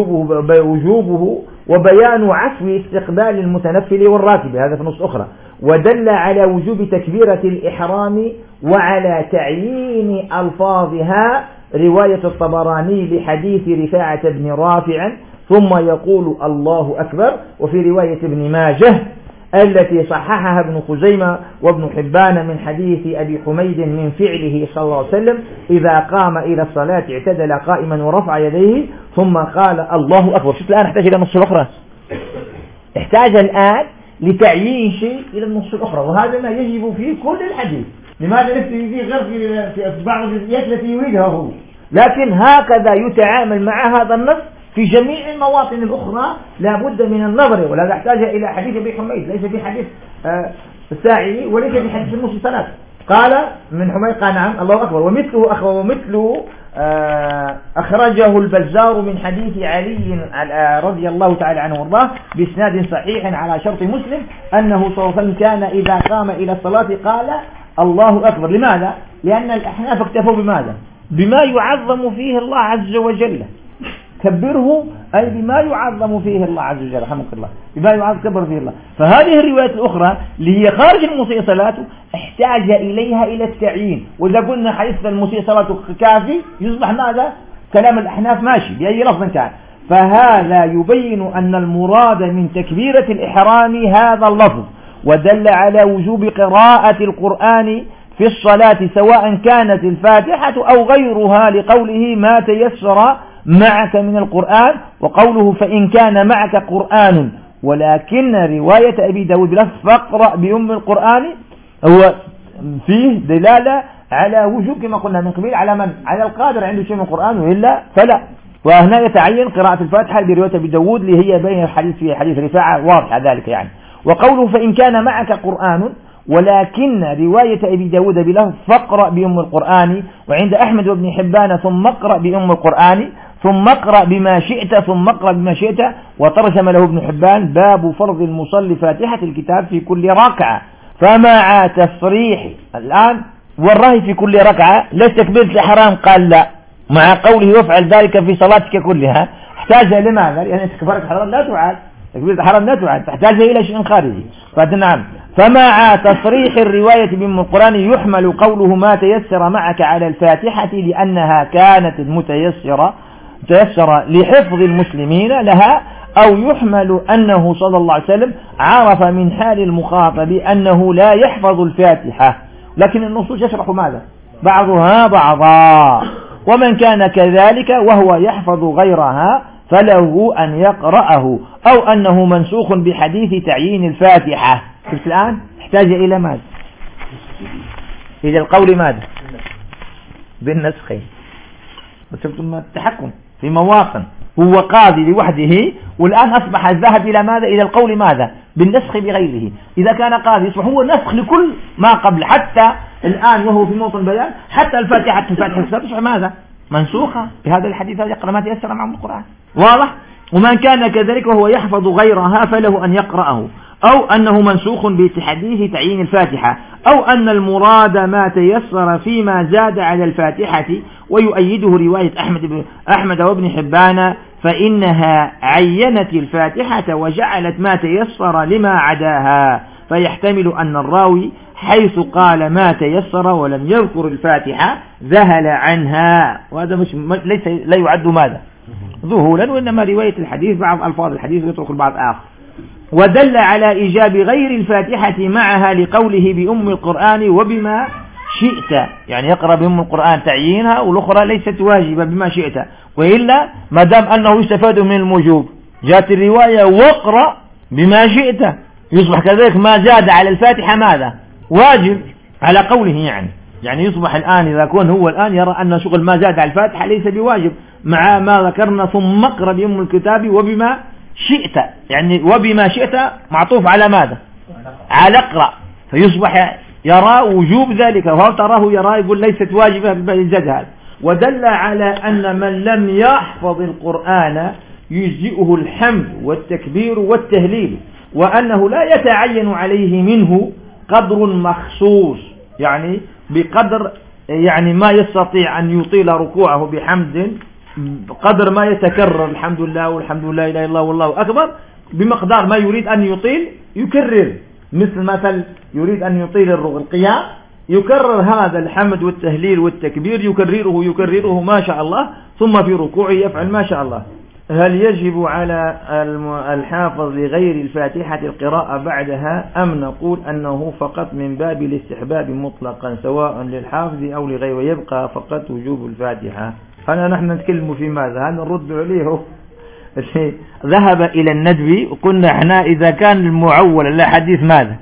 وجوبه وبيان عفو استقبال المتنفل والراكب، هذا في نص أخرى. ودل على وجوب تكبيرة الإحرام وعلى تعيين ألفاظها رواية الطبراني لحديث رفاعة بن رافع ثم يقول الله أكبر، وفي رواية ابن ماجه التي صححها ابن خزيمة وابن حبان من حديث أبي حميد من فعله صلى الله عليه وسلم إذا قام إلى الصلاة اعتدل قائما ورفع يديه ثم قال الله أكبر. شوف الآن احتاج إلى النص الأخرى، احتاج الآن لتعيين شيء إلى النص الأخرى، وهذا ما يجب في كل الحديث. لماذا نفتي فيه غير في بعض الجزئيات التي يريدها هو، لكن هكذا يتعامل مع هذا النص في جميع المواطن الأخرى، لا بد من النظر، ولا يحتاج إلى حديث أبي حميد، ليس في حديث الساعي وليس في حديث المصطلات. قال من حميد قال نعم الله أكبر، ومثله أخرجه البزار من حديث علي رضي الله تعالى عنه وارضاه بإسناد صحيح على شرط مسلم أنه صلى الله عليه وسلم كان إذا قام إلى الصلاة قال الله أكبر. لماذا؟ لأن الأحناف اكتفوا بماذا؟ بما يعظم فيه الله عز وجل. كبره أي بما يعظم فيه الله عز وجل، رحمك الله، بما يعظم كبر فيه الله. فهذه الروايات الأخرى اللي هي خارج المسيء صلاته احتاج إليها إلى التعيين. وإذا قلنا حديث المسيء صلاته كافي يصبح ماذا؟ كلام الأحناف ماشي بأي لفظ كان. فهذا يبين أن المراد من تكبيرة الإحرام هذا اللفظ، ودل على وجوب قراءة القرآن في الصلاة سواء كانت الفاتحة أو غيرها، لقوله ما تيسر معك من القرآن، وقوله فإن كان معك قرآن. ولكن رواية أبي داود بلفظ فاقرأ بأم القرآن هو فيه دلالة على وجوب كما قلنا من قبيل على من؟ على القادر عنده شيء من القرآن، وإلا فلا. وهنا يتعين قراءة الفاتحة برواية أبي داود اللي هي بين الحديث في حديث رفاعة واضح ذلك يعني. وقوله فإن كان معك قرآن، ولكن رواية أبي داود بلفظ فاقرأ بأم القرآن، وعند أحمد وابن حبان ثم اقرأ بأم القرآن، ثم اقرأ بما شئت، ثم اقرأ بما شئت. وترجم له ابن حبان باب فرض المصلي فاتحة الكتاب في كل ركعة. فمع تصريح الآن والرهي في كل ركعة ليس تكبيرة الإحرام، قال لا، مع قوله وافعل ذلك في صلاتك كلها، احتاج لماذا؟ لأن تكبيرة الإحرام لا تعاد، تكبيرة الإحرام لا تعاد، تحتاج إلى شيء خارجي. فنعم، فمع تصريح الرواية بأم القرآن يحمل قوله ما تيسر معك على الفاتحة، لأنها كانت متيسرة لحفظ المسلمين لها، أو يحمل أنه صلى الله عليه وسلم عرف من حال المخاطب أنه لا يحفظ الفاتحة، لكن النصوص يشرح ماذا؟ بعضها بعضا. ومن كان كذلك وهو يحفظ غيرها فله أن يقرأه، أو أنه منسوخ بحديث تعيين الفاتحة. شفت الآن؟ احتاج إلى ماذا؟ إلى القول ماذا؟ بالنسخ. وشفتم التحكم في مواطن، هو قاضي لوحده، والآن أصبح الذهب إلى ماذا؟ إلى القول ماذا؟ بالنسخ بغيره. إذا كان قاضي يصبح هو نسخ لكل ما قبل، حتى الآن وهو في موطن بيان حتى الفاتحة تصبح ماذا؟ منسوخة بهذا الحديث الذي يقرأ ما تيسر معه من القرآن. واضح؟ ومن كان كذلك وهو يحفظ غيرها فله أن يقرأه، أو أنه منسوخ بحديث تعيين الفاتحة، أو أن المراد ما تيسر فيما زاد على الفاتحة. ويؤيده رواية أحمد وابن حبان فإنها عينت الفاتحة وجعلت ما تيسر لما عداها، فيحتمل أن الراوي حيث قال ما تيسر ولم يذكر الفاتحة ذهل عنها، وهذا ليس لا يعد ماذا؟ ذهولا، وإنما رواية الحديث بعض ألفاظ الحديث يترك البعض آخر. ودل على إيجاب غير الفاتحة معها لقوله بأم القرآن وبما شئت، يعني يقرأ بأم القرآن تعيينها، والأخرى ليست واجبة بما شئت. وإلا ما دام أنه يستفاد من الموجوب جاءت الرواية واقرأ بما شئت، يصبح كذلك ما زاد على الفاتحة ماذا؟ واجب على قوله يعني يصبح الآن إذا كان هو الآن يرى أن شغل ما زاد على الفاتحة ليس بواجب، مع ما ذكرنا ثم اقرأ بأم الكتاب وبما شئت، يعني وبما شئت معطوف على ماذا؟ على اقرأ، فيصبح يرى وجوب ذلك، وهو تراه يرى يقول ليست واجبة بالجد هذا. ودل على أن من لم يحفظ القرآن يجزئه الحمد والتكبير والتهليل، وأنه لا يتعين عليه منه قدر مخصوص، يعني بقدر يعني ما يستطيع أن يطيل ركوعه بحمد قدر ما يتكرر الحمد لله والحمد لله لا إله إلا الله والله أكبر، بمقدار ما يريد أن يطيل يكرر، مثل يريد أن يطيل القيام يكرر هذا الحمد والتهليل والتكبير يكرره ما شاء الله، ثم في ركوعه يفعل ما شاء الله. هل يجب على الحافظ لغير الفاتحة القراءة بعدها، أم نقول أنه فقط من باب الاستحباب مطلقا سواء للحافظ أو لغيره، ويبقى فقط وجوب الفاتحة؟ نحن نتكلم في ماذا؟ هل نرد عليه ذهب إلى الندب، وقلنا احنا إذا كان المعول الحديث ماذا؟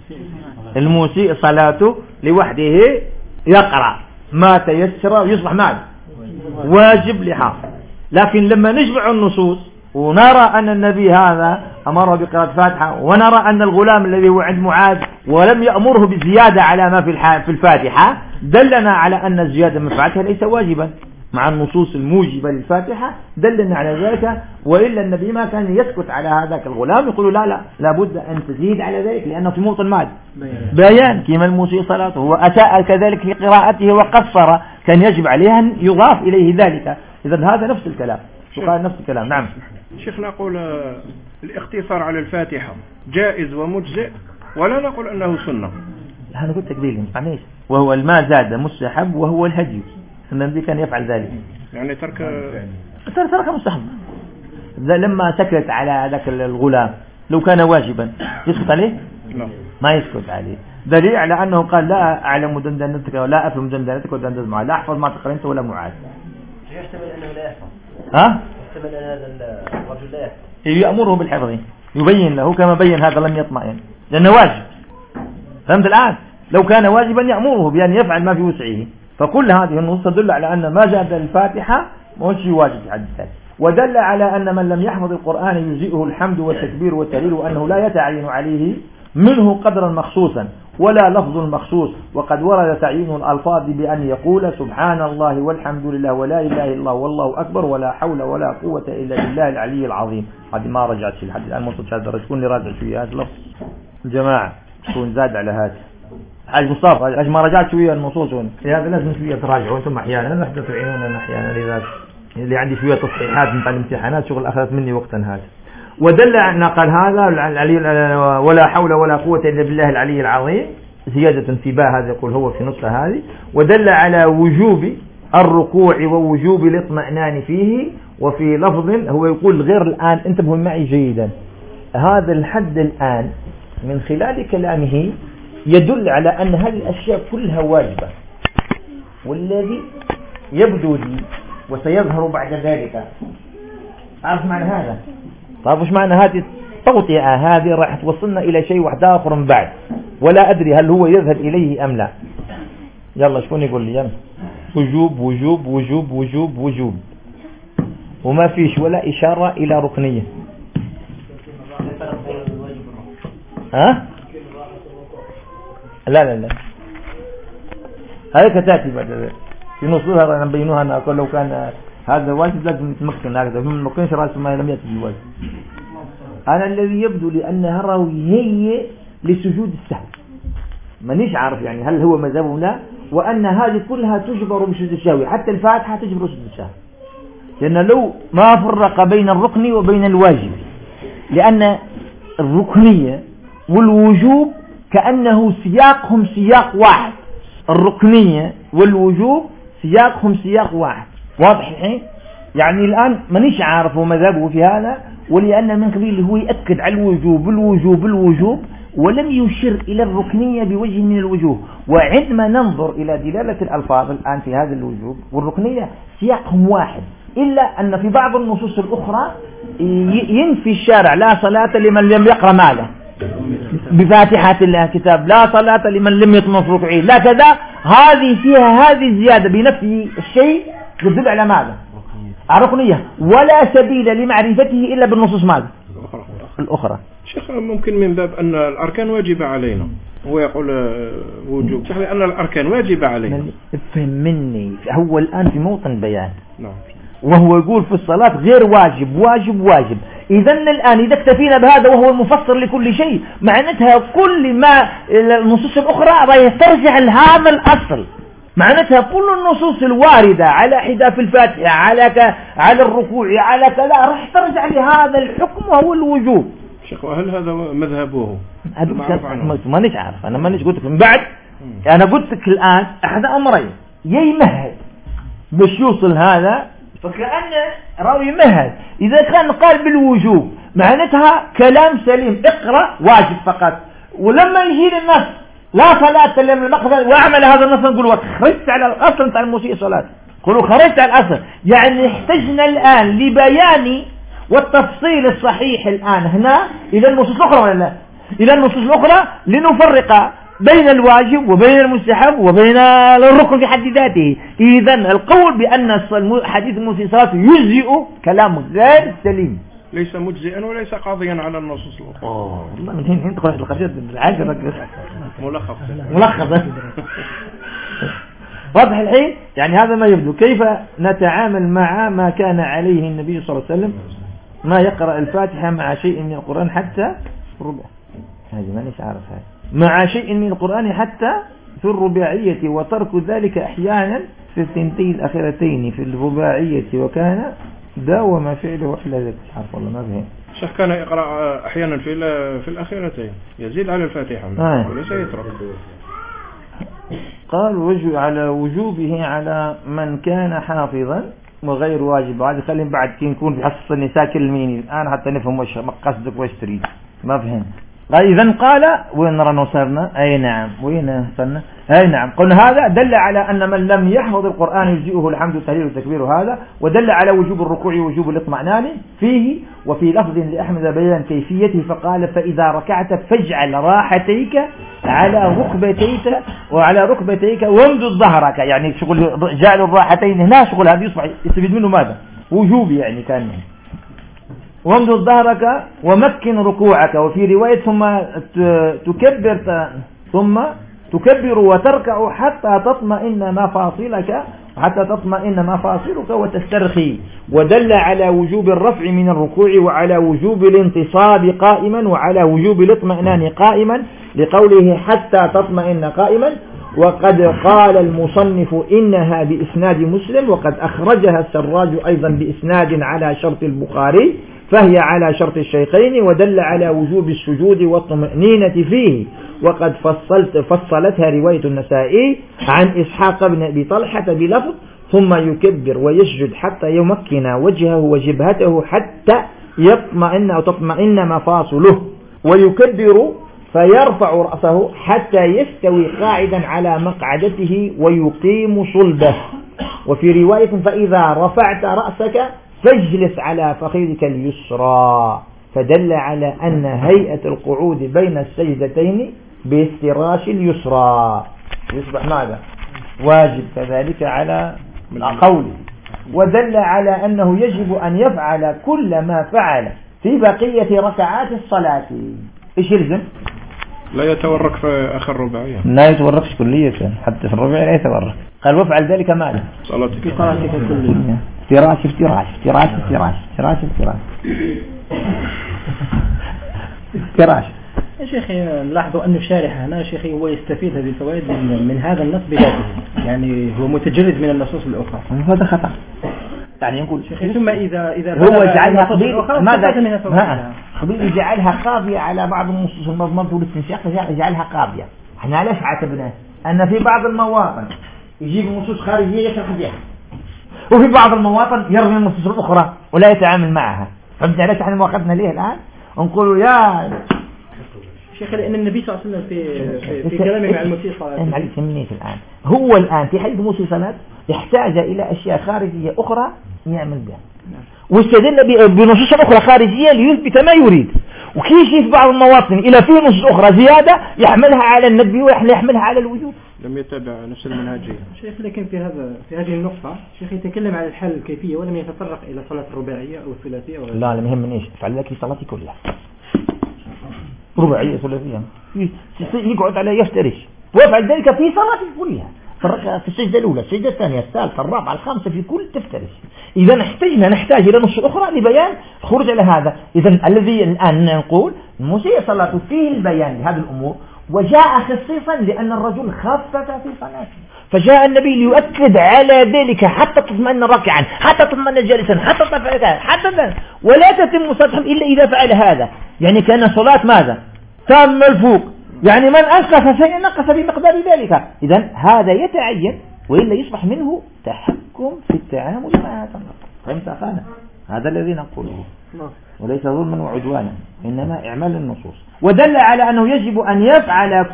المسيء صلاته لوحده يقرأ ما تيسر يصبح ماذا؟ واجب لحافظ. لكن لما نجمع النصوص ونرى أن النبي هذا أمره بقراءة الفاتحة، ونرى أن الغلام الذي هو عند معاذ ولم يأمره بزيادة على ما في الفاتحة، دلنا على أن الزيادة من الفاتحة ليس واجبا، مع النصوص الموجبة للفاتحة دلنا على ذلك. وإلا النبي ما كان يسكت على هذاك الغلام، يقول لا لابد أن تزيد على ذلك، لأنه في موطن ماذا؟ بيان كما المسيء صلاته، وأساء كذلك في قراءته وقصر، كان يجب عليها أن يضاف إليه ذلك. إذا هذا نفس الكلام، يقال نفس الكلام. نعم شيخ، نقول الاقتصار على الفاتحة جائز ومجزئ، ولا نقول أنه سنة. أنا قلت تقبيل معليش، وهو الماء زاد مستحب وهو الهدي، النبي كان يفعل ذلك، يعني ترك مستحب. لما سكت على ذاك الغلام لو كان واجبا يسكت عليه؟ لا، ما يسكت عليه، دليل على أنه قال لا أعلم دندنتك ولا أفهم دندنتك ودندن معاذ، لا أحفظ ما تقرأ أنت ولا معاذ. يحتمل أنه لا يحفظ. ها؟ يحتمل أن هذا الرجل لا يحفظ. يأمره بالحفظ، يبين له كما بين هذا لم يطمئن لأنه واجب. فهمت الآن؟ لو كان واجبا يأمره بأن يفعل ما في وسعه. فكل هذه النصوص تدل على أن ما جاء الفاتحة ما شيء واجب في حد ذاته، ودل على أن من لم يحفظ القرآن يجزئه الحمد والتكبير والتهليل، وأنه لا يتعين عليه منه قدرا مخصوصا ولا لفظ مخصوص. وقد ورد تعيين الألفاظ بأن يقول سبحان الله والحمد لله ولا إله إلا الله والله أكبر ولا حول ولا قوة إلا بالله العلي العظيم. هذه ما رجعت في الحديث الآن، منصوص هذا تكون لي راجع شوية هذا اللفظ الجماعة تكون زاد على هذا. حاج مصطفى ما رجعت شوية النصوص هذا لازم شوية تراجعوا أنتم أحيانا، نحن تعينون أحيانا لذلك اللي عندي شوية تصحيحات من الامتحانات شغل أخذت مني وقتا هذا. ودل أن قال هذا ولا حول ولا قوة إلا بالله العلي العظيم زيادة في باء، هذا يقول هو في نصف هذه. ودل على وجوب الركوع ووجوب الاطمئنان فيه. وفي لفظ هو يقول غير الآن، انتبهوا معي جيدا، هذا الحد الآن من خلال كلامه يدل على أن هذه الأشياء كلها واجبة، والذي يبدو لي وسيظهر بعد ذلك. عارف معنى هذا؟ طيب وش معنى هذه التوطئة؟ هذه راح توصلنا إلى شيء واحد آخر من بعد، ولا أدري هل هو يذهب إليه أم لا. يلا شكون يقول لي؟ يلا وجوب وجوب وجوب وجوب وجوب، وما فيش ولا إشارة إلى ركنية. ها؟ لا لا لا، هذه تأتي بعد ذلك في نصوصها نبينوها أن أقول لو كان هذا واجب لازم يتمكن هكذا، من مكنش رأس ما لم يأتي بالواجب. أنا الذي يبدو لأنها روية لسجود السهو، مانيش عارف يعني هل هو مذهبه لا، وأن هذه كلها تجبر بسجود السهو، حتى الفاتحة تجبر سجود السهو، لأن لو ما فرق بين الركن وبين الواجب، لأن الركنية والوجوب كأنه سياقهم سياق واحد، الركنية والوجوب سياقهم سياق واحد. واضح الحين؟ يعني الآن مانيش عارف مذهبه في هذا، ولأن من قبيل هو يأكد على الوجوب الوجوب الوجوب، ولم يشر إلى الركنية بوجه من الوجوه. وعندما ننظر إلى دلالة الألفاظ الآن في هذا الوجوب والركنية سياقهم واحد، إلا أن في بعض النصوص الأخرى ينفي الشارع لا صلاة لمن لم يقرأ ماله بفاتحة الكتاب، لا صلاة لمن لم يطمن في ركوعه، لا كذا. هذه فيها هذه الزيادة بنفي الشيء يدل على ماذا؟ الركنية، ولا سبيل لمعرفته إلا بالنصوص ماذا؟ الأخرى. شيخ ممكن من باب أن الأركان واجبة علينا، هو يقول وجوب، شيخ لأن الأركان واجبة علينا. افهم مني، هو الآن في موطن بيان، نعم، وهو يقول في الصلاة غير واجب واجب واجب. إذا الآن إذا اكتفينا بهذا وهو المفسر لكل شيء، معناتها كل ما النصوص الأخرى راح ترجع لهذا الأصل، معناتها كل النصوص الواردة على حذاء الفاتحة على الركوع على كذا راح ترجع لهذا الحكم وهو الوجوب. شيخ وهل هذا مذهبه؟ ما نش عارف، أنا ما نش قلت لك من بعد، أنا قلت لك الآن أحد أمرين، يمهد باش يوصل هذا، فكأن راوي مهد. إذا كان قال بالوجوب معناتها كلام سليم، اقرأ واجب فقط، ولما يجي للنص لا صلاة لمن المقصد واعمل هذا النص نقول خرجت على الأصل بتاع المسيء صلاة، قولوا خرجت على الأصل. يعني احتجنا الآن لبيان والتفصيل الصحيح الآن هنا إلى النصوص الأخرى ولا لا؟ إلى النصوص الأخرى لنفرق بين الواجب وبين المستحب وبين الركن في حد ذاته. إذن القول بأن حديث المسيء صلاة يجزئ كلام غير سليم، ليس مجزئا وليس قاضيا على النصوص الأخرى. والله من هنا تقول القصيدة بالعاجل ملخص واضح الحين. يعني هذا ما يبدو كيف نتعامل مع ما كان عليه النبي صلى الله عليه وسلم، ما يقرأ الفاتحة مع شيء من القرآن حتى الربع، هذه ما نش عارف هذا، مع شيء من القرآن حتى في الرباعية، وترك ذلك أحيانا في الثنتين الأخيرتين في الرباعية وكان داوم فعله أحلى ذلك حرف والله ما فهم. شيخ كان يقرأ أحيانا في الأخيرتين يزيد على الفاتحة وليس يترك. قال على وجوبه على من كان حافظا وغير واجب. هذا خلينا بعد كي نكون في حصة النساء كلميني الآن حتى نفهم وش قصدك وش تريد. ما فهم. إذن قال وين نرى نصرنا؟ أي نعم. وين صرنا؟ أي نعم. قلنا هذا دل على أن من لم يحفظ القرآن يجزئه الحمد والتهليل والتكبير هذا، ودل على وجوب الركوع ووجوب الاطمئنان فيه. وفي لفظ لأحمد بيان كيفيته فقال فإذا ركعت فاجعل راحتيك على ركبتيك وامدد ظهرك. يعني شغل جعل الراحتين هنا شغل هذا يصبح يستفيد منه ماذا؟ وجوب يعني كان وامدد ظهرك ومكن ركوعك. وفي رواية ثم تكبر وتركع حتى تطمئن مفاصلك وتسترخي. ودل على وجوب الرفع من الركوع وعلى وجوب الانتصاب قائما وعلى وجوب الاطمئنان قائما لقوله حتى تطمئن قائما. وقد قال المصنف إنها بإسناد مسلم، وقد أخرجها السراج أيضا بإسناد على شرط البخاري، فهي على شرط الشيخين. ودل على وجوب السجود والطمأنينة فيه. وقد فصلتها رواية النسائي عن إسحاق بن أبي طلحة بلفظ ثم يكبر ويسجد حتى يمكن وجهه وجبهته حتى تطمئن مفاصله، ويكبر فيرفع رأسه حتى يستوي قاعدا على مقعدته ويقيم صلبه. وفي رواية فإذا رفعت رأسك فاجلس على فخذك اليسرى. فدل على أن هيئة القعود بين السجدتين بافتراش اليسرى يصبح ماذا؟ واجب كذلك على قوله. ودل على أنه يجب أن يفعل كل ما فعل في بقية ركعات الصلاة. إيش يلزم؟ لا يتورك في آخر رباعية، لا يتوركش كلية، حتى في الرباعية لا يتورك. قال وافعل ذلك ماذا؟ صلاتك كلية. افتراش. يا شيخي نلاحظوا أن الشارح هنا شيخي هو يستفيد هذه الفوائد من هذا النص بذاته، يعني هو متجرد من النصوص الأخرى. هذا خطأ. يعني يقول شيخي ثم إذا هو جعلها قضية ماذا؟ خبير يجعلها قاضية على بعض النصوص المضمونة والاستنساق، يجعلها قاضية. احنا ليش عتبنا أن في بعض المواطن يجيب نصوص خارجية يشرح بها، وفي بعض المواطن يرمي النصوص الأخرى ولا يتعامل معها. فهمت ليش احنا وقفنا ليه الآن؟ نقول يا شيخ لأن النبي صلى الله عليه وسلم في كلامه مع الموسيقى الآن هو الآن في حديث موسيقى يحتاج إلى أشياء خارجية أخرى يعمل بها، واستدل بنصوص أخرى خارجية ليثبت ما يريد. وكيف في بعض المواطن إلى فيه نصوص أخرى زيادة يحملها على النبي ويحملها على الوجود، لم يتبع نفس المنهجية. شيخ لكن في هذه النقطة شيخ يتكلم عن الحل الكيفية ولم يتطرق إلى صلاة الرباعية أو الثلاثية أو لا المهم إيش افعل لك صلاتي كلها رباعية ثلاثية يقعد على يفترش، وافعل ذلك في صلاتي كلها، في السجدة الأولى، السجدة الثانية، الثالثة، الرابعة، الخامسة، في كل تفترش. إذا نحتاج إلى نص أخرى لبيان خروج على هذا. إذا الذي الآن نقول المسيء صلاته فيه البيان لهذه الأمور، وجاء خصيصا لأن الرجل خفف في صلاته، فجاء النبي ليؤكد على ذلك حتى تطمئن راكعا، حتى تطمئن جالسا، حتى تفعل ولا تتم صلاته إلا إذا فعل هذا. يعني كان صلاة ماذا؟ تام الفوق، يعني من أنقص شيئا نقص بمقدار ذلك. إذن هذا يتعين، وإلا يصبح منه تحكم في التعامل مع هذا النقص. فهمت أخانا؟ هذا الذي نقوله، وليس ظلما وعدوانا، إنما إعمال النصوص. ودل على أنه يجب أن يفعل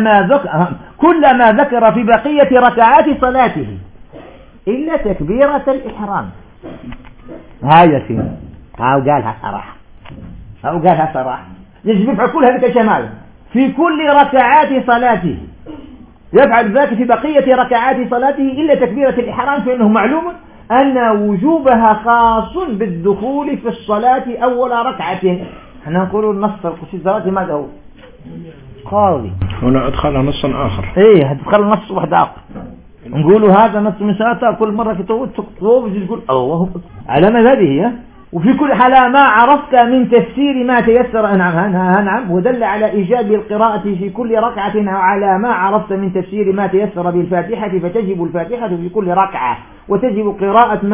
كل ما ذكر في بقية ركعات صلاته إلا تكبيرة الإحرام. هاي سين قالها صراحة يجب يفعل كل هذه الكمال في كل ركعات صلاته، يفعل ذلك في بقية ركعات صلاته إلا تكبيرة الإحرام، فإنه معلوم أن وجوبها خاص بالدخول في الصلاة أول ركعة. احنا نقول النص القدسي الصلاة ماذا هو؟ قاضي. هنا أدخل نصا آخر. إيه هتدخل نص واحد آخر. نقولوا هذا نص من صلاة، كل مرة في تقول الله على ما هذه هي. وفي كل حال ما عرفت من تفسير ما تيسر. نعم ودل على إيجاب القراءة في كل ركعة على ما عرفت من تفسير ما تيسر بالفاتحة، فتجب الفاتحة في كل ركعة، وتجب قراءة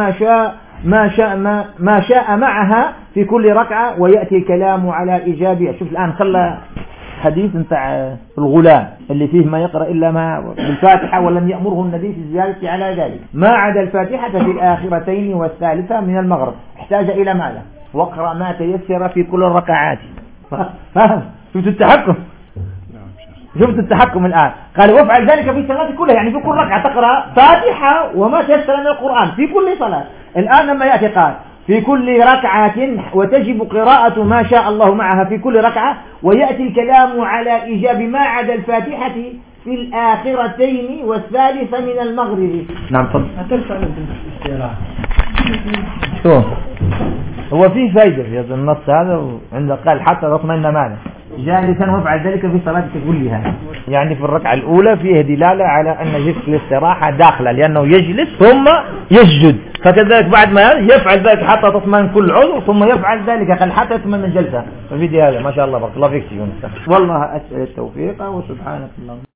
ما شاء معها في كل ركعة، ويأتي الكلام على إيجابها. شوف الآن خلى حديث نتاع الغلام اللي فيه ما يقرأ إلا ما بالفاتحة ولم يأمره النبي في الزيادة على ذلك، ما عدا الفاتحة في الآخرتين والثالثة من المغرب، احتاج إلى ماذا؟ واقرأ ما تيسر في كل الركعات. شفت التحكم؟ شفت التحكم الآن. قال وافعل ذلك في الصلاة كلها، يعني في كل ركعة تقرأ فاتحة وما تيسر من القرآن في كل صلاة. الآن لما يأتي قال في كل ركعة وتجب قراءة ما شاء الله معها في كل ركعة، ويأتي الكلام على إيجاب ما عدا الفاتحة في الآخرتين والثالثة من المغرب. نعم تفضل. شو هو فيه فايدة في النص هذا، عند قال حتى تطمئن معنا جالسا وافعل ذلك في صلاتك كلها، يعني في الركعة الأولى فيه دلالة على أن جلسة الاستراحة داخلة، لأنه يجلس ثم يسجد، فكذلك بعد ما يفعل ذلك حتى تطمئن كل عضو ثم يفعل ذلك قال حتى يطمئن الجلسة. ففي هذا ما شاء الله بارك الله فيك. والله أسأل التوفيق وسبحانك اللهم.